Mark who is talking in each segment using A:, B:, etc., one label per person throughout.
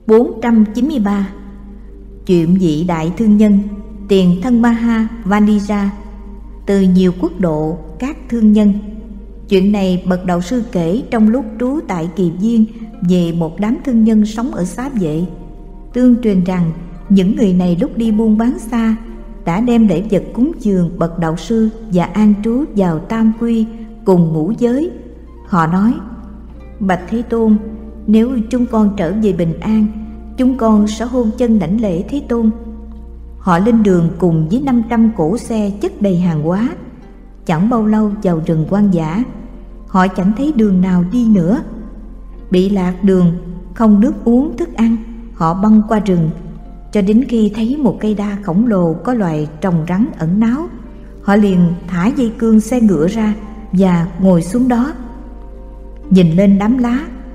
A: 493. Chuyện vị đại thương nhân Tiền Thân Maha Vanija. Từ nhiều quốc độ các thương nhân. Chuyện này bậc đạo sư kể trong lúc trú tại Kỳ Viên về một đám thương nhân sống ở Xá Vệ. Tương truyền rằng những người này lúc đi buôn bán xa đã đem lễ vật cúng dường bậc đạo sư và an trú vào tam quy cùng ngũ giới. Họ nói: Bạch Thế Tôn, nếu chúng con trở về bình an, chúng con sẽ hôn chân đảnh lễ Thế Tôn. Họ lên đường cùng với 500 cỗ xe chất đầy hàng hóa. Chẳng bao lâu vào rừng hoang dã, họ chẳng thấy đường nào đi nữa. Bị lạc đường, không nước uống thức ăn, họ băng qua rừng cho đến khi thấy một cây đa khổng lồ có loài trồng rắn ẩn náu. Họ liền thả dây cương xe ngựa ra và ngồi xuống đó. Nhìn lên đám lá,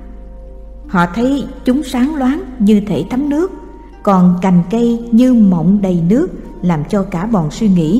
A: họ thấy chúng sáng loáng như thể thấm nước, còn cành cây như mọng đầy nước, làm cho cả bọn suy nghĩ: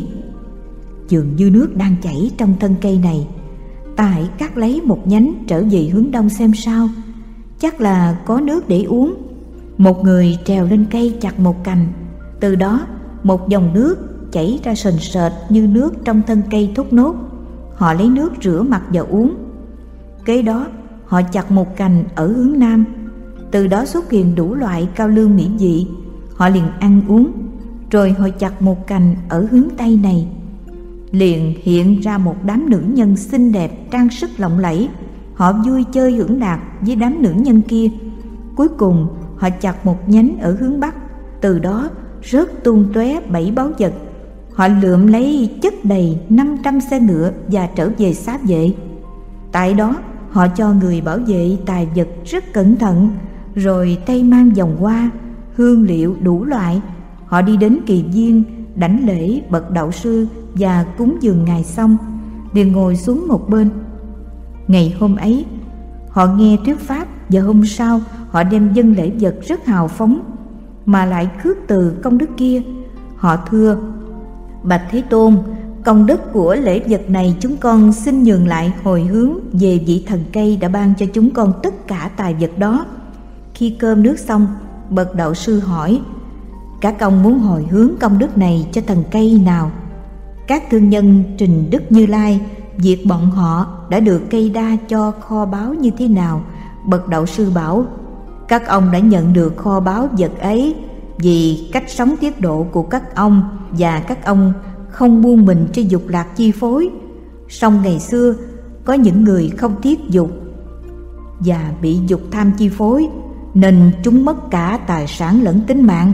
A: dường như nước đang chảy trong thân cây này, ta hãy cắt lấy một nhánh trở về hướng đông xem sao, chắc là có nước để uống. Một người trèo lên cây chặt một cành, từ đó một dòng nước chảy ra sền sệt như nước trong thân cây thốt nốt. Họ lấy nước rửa mặt và uống. Kế đó họ chặt một cành ở hướng nam, từ đó xuất hiện đủ loại cao lương mỹ vị. Họ liền ăn uống. Rồi họ chặt một cành ở hướng tây này, liền hiện ra một đám nữ nhân xinh đẹp trang sức lộng lẫy. Họ vui chơi hưởng lạc với đám nữ nhân kia. Cuối cùng họ chặt một nhánh ở hướng bắc, từ đó rớt tung tóe 7 báu vật. Họ lượm lấy chất đầy 500 xe ngựa và trở về Xá Vệ. Tại đó họ cho người bảo vệ tài vật rất cẩn thận, rồi tay mang vòng hoa, hương liệu đủ loại. Họ đi đến Kỳ Viên đảnh lễ bậc đạo sư và cúng dường ngài xong, liền ngồi xuống một bên. Ngày hôm ấy họ nghe thuyết pháp, và hôm sau họ đem dâng lễ vật rất hào phóng, mà lại khước từ công đức kia. Họ thưa: Bạch Thế Tôn, công đức của lễ vật này chúng con xin nhường lại hồi hướng về vị thần cây đã ban cho chúng con tất cả tài vật đó. Khi cơm nước xong, bậc đạo sư hỏi: các ông muốn hồi hướng công đức này cho thần cây nào? Các thương nhân trình Đức Như Lai việc bọn họ đã được cây đa cho kho báu như thế nào. Bậc đạo sư bảo: các ông đã nhận được kho báu vật ấy vì cách sống tiết độ của các ông, và các ông không buông mình cho dục lạc chi phối. Song ngày xưa có những người không thiết dục và bị dục tham chi phối, nên chúng mất cả tài sản lẫn tính mạng.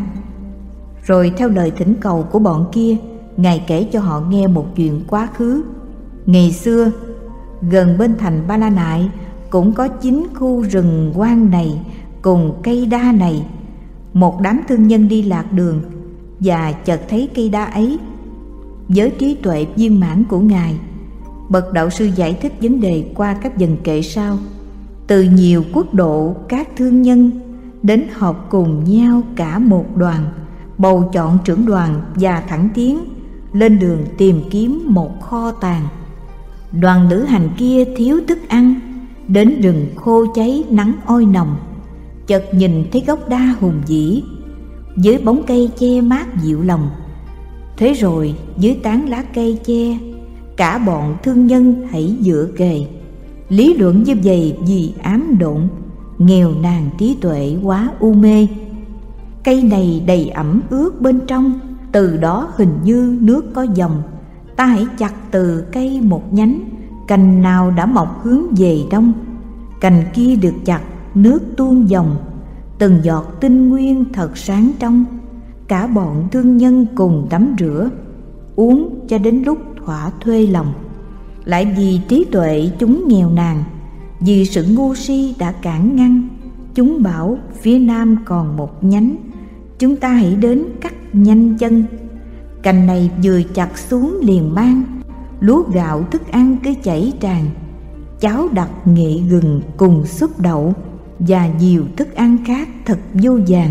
A: Rồi theo lời thỉnh cầu của bọn kia, Ngài kể cho họ nghe một chuyện quá khứ. Ngày xưa, gần bên thành Ba La Nại cũng có 9 khu rừng hoang này cùng cây đa này. Một đám thương nhân đi lạc đường và chợt thấy cây đa ấy. Với trí tuệ viên mãn của Ngài, bậc đạo sư giải thích vấn đề qua các dần kệ sau. Từ nhiều quốc độ các thương nhân đến họp cùng nhau cả một đoàn, bầu chọn trưởng đoàn và thẳng tiến lên đường tìm kiếm một kho tàng. Đoàn lữ hành kia thiếu thức ăn, đến rừng khô cháy nắng oi nồng, chợt nhìn thấy gốc đa hùng vĩ với bóng cây che mát dịu lòng. Thế rồi dưới tán lá cây che, cả bọn thương nhân hãy dựa kề, lý luận như vậy vì ám độn, nghèo nàn trí tuệ quá u mê. Cây này đầy ẩm ướt bên trong, từ đó hình như nước có dòng. Ta hãy chặt từ cây một nhánh, cành nào đã mọc hướng về đông, cành kia được chặt, nước tuôn dòng, từng giọt tinh nguyên thật sáng trong. Cả bọn thương nhân cùng tắm rửa, uống cho đến lúc thỏa thuê lòng. Lại vì trí tuệ chúng nghèo nàn, vì sự ngu si đã cản ngăn, chúng bảo phía nam còn một nhánh, chúng ta hãy đến cắt nhanh chân. Cành này vừa chặt xuống liền mang, lúa gạo thức ăn cứ chảy tràn, cháo đặc nghệ gừng cùng súp đậu, và nhiều thức ăn khác thật vô vàn.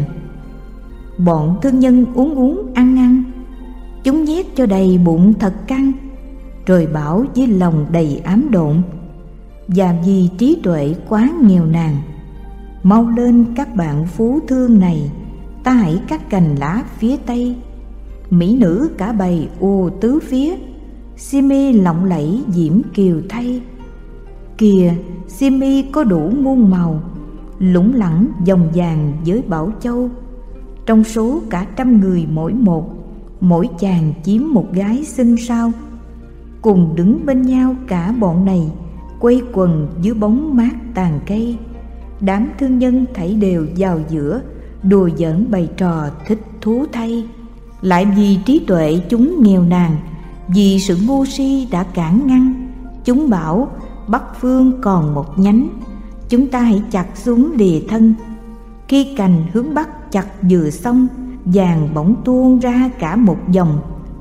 A: Bọn thương nhân uống ăn, chúng nhét cho đầy bụng thật căng, rồi bảo với lòng đầy ám độn, và vì trí tuệ quá nghèo nàn, Mau lên các bạn phú thương này, ta hãy cắt cành lá phía tây. Mỹ nữ cả bầy ùa tứ phía, xiêm y lộng lẫy diễm kiều thay. Kìa, xiêm y có đủ muôn màu, lủng lẳng dòng vàng với bảo châu. Trong số cả 100 người mỗi một, mỗi chàng chiếm một gái xinh sao. Cùng đứng bên nhau cả bọn này, quây quần dưới bóng mát tàn cây. Đám thương nhân thảy đều vào giữa, đùa giỡn bày trò thích thú thay. Lại vì trí tuệ chúng nghèo nàn, vì sự ngu si đã cản ngăn. Chúng bảo Bắc phương còn một nhánh, chúng ta hãy chặt xuống lìa thân. Khi cành hướng Bắc chặt vừa xong, vàng bỗng tuôn ra cả một dòng.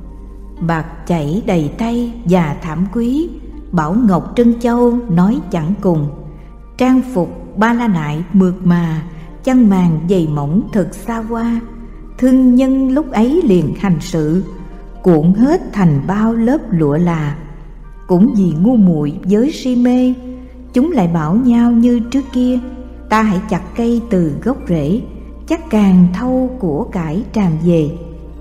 A: Bạc chảy đầy tay và thảm quý, bảo ngọc trân châu nói chẳng cùng. Trang phục ba la nại mượt mà, chăn màn dày mỏng thật xa hoa. Thương nhân lúc ấy liền hành sự, cuộn hết thành bao lớp lụa là. Cũng vì ngu muội với si mê, chúng lại bảo nhau như trước kia, ta hãy chặt cây từ gốc rễ, chắc càng thâu của cải tràn về.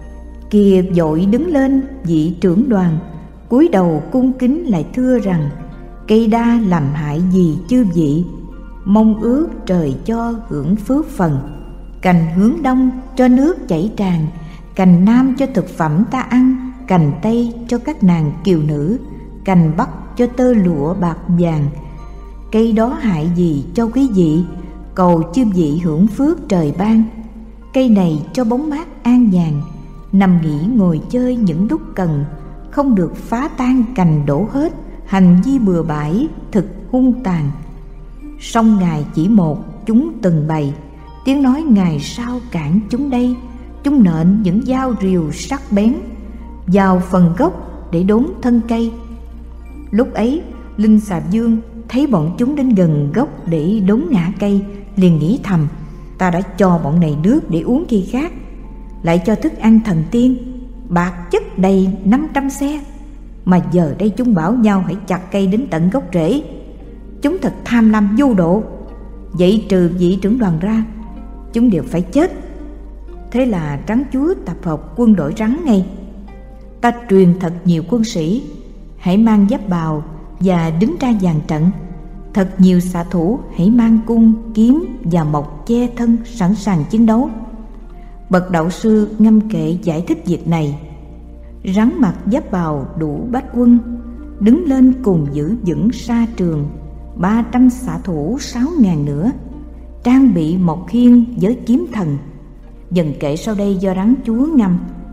A: Kìa vội đứng lên vị trưởng đoàn, cúi đầu cung kính lại thưa rằng, cây đa làm hại gì chư vị, mong ước trời cho hưởng phước phần. Cành hướng đông cho nước chảy tràn, cành nam cho thực phẩm ta ăn, cành tây cho các nàng kiều nữ, cành bắc cho tơ lụa bạc vàng. Cây đó hại gì cho quý vị, cầu chư vị hưởng phước trời ban. Cây này cho bóng mát an nhàn, nằm nghỉ ngồi chơi những lúc cần, không được phá tan cành đổ hết, hành vi bừa bãi thực hung tàn. Song Ngài chỉ một chúng từng bày, tiếng nói Ngài sao cản chúng đây. Chúng nện những dao rìu sắc bén vào phần gốc để đốn thân cây. Lúc ấy Linh Xà Dương thấy bọn chúng đến gần gốc để đốn ngã cây, liền nghĩ thầm, ta đã cho bọn này nước để uống khi khác, lại cho thức ăn thần tiên, bạc chất đầy 500 xe, mà giờ đây chúng bảo nhau hãy chặt cây đến tận gốc rễ. Chúng thật tham lam vô độ, vậy trừ vị trưởng đoàn ra, chúng đều phải chết. Thế là Rắn Chúa tập hợp quân đội rắn ngay. Ta truyền thật nhiều quân sĩ, hãy mang giáp bào và đứng ra dàn trận. Thật nhiều xạ thủ hãy mang cung, kiếm và mộc che thân sẵn sàng chiến đấu. Bậc đạo sư ngâm kệ giải thích việc này. Rắn mặc giáp bào đủ bách quân, đứng lên cùng giữ vững sa trường. 300 xạ thủ 6.000 nữa, trang bị mộc khiên với kiếm thần. Dần kệ sau đây do Rắn Chúa ngâm.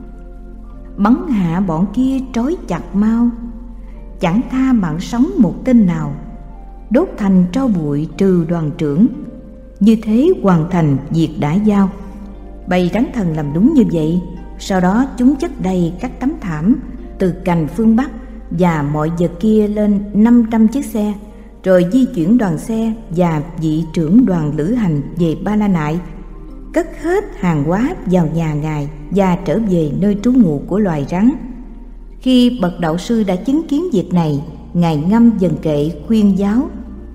A: Bắn hạ bọn kia trói chặt mau, chẳng tha mạng sống một tên nào, đốt thành tro bụi trừ đoàn trưởng. Như thế hoàn thành việc đã giao. Bầy rắn thần làm đúng như vậy. Sau đó chúng chất đầy các tấm thảm từ cành phương Bắc và mọi vật kia lên 500 chiếc xe, rồi di chuyển đoàn xe và vị trưởng đoàn lữ hành về Ba La Nại, cất hết hàng hóa vào nhà Ngài và trở về nơi trú ngụ của loài rắn. Khi bậc đạo sư đã chứng kiến việc này, Ngài ngâm dần kệ khuyên giáo.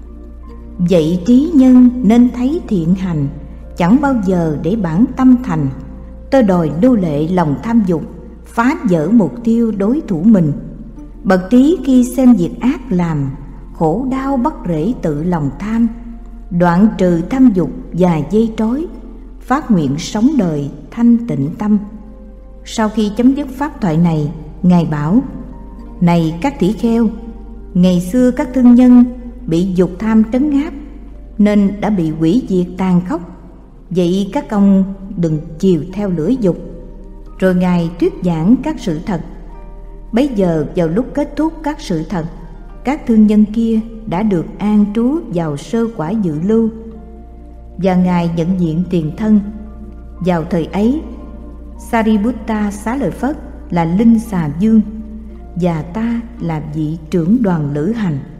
A: Vậy trí nhân nên thấy thiện hành, chẳng bao giờ để bản tâm thành. Tơ đòi nô lệ lòng tham dục, phá vỡ mục tiêu đối thủ mình. Bậc trí khi xem việc ác làm, khổ đau bắt rễ tự lòng tham, đoạn trừ tham dục và dây trói, phát nguyện sống đời thanh tịnh tâm. Sau khi chấm dứt pháp thoại này, Ngài bảo: này các tỷ kheo, ngày xưa các thương nhân bị dục tham trấn áp nên đã bị hủy diệt tàn khốc. Vậy các ông đừng chiều theo lửa dục. Rồi Ngài thuyết giảng các sự thật. Bấy giờ vào lúc kết thúc các sự thật, các thương nhân kia đã được an trú vào sơ quả dự lưu, và Ngài nhận diện tiền thân. Vào thời ấy, Sariputta xá lời Phất là Linh Xà Dương, và ta là vị trưởng đoàn lữ hành.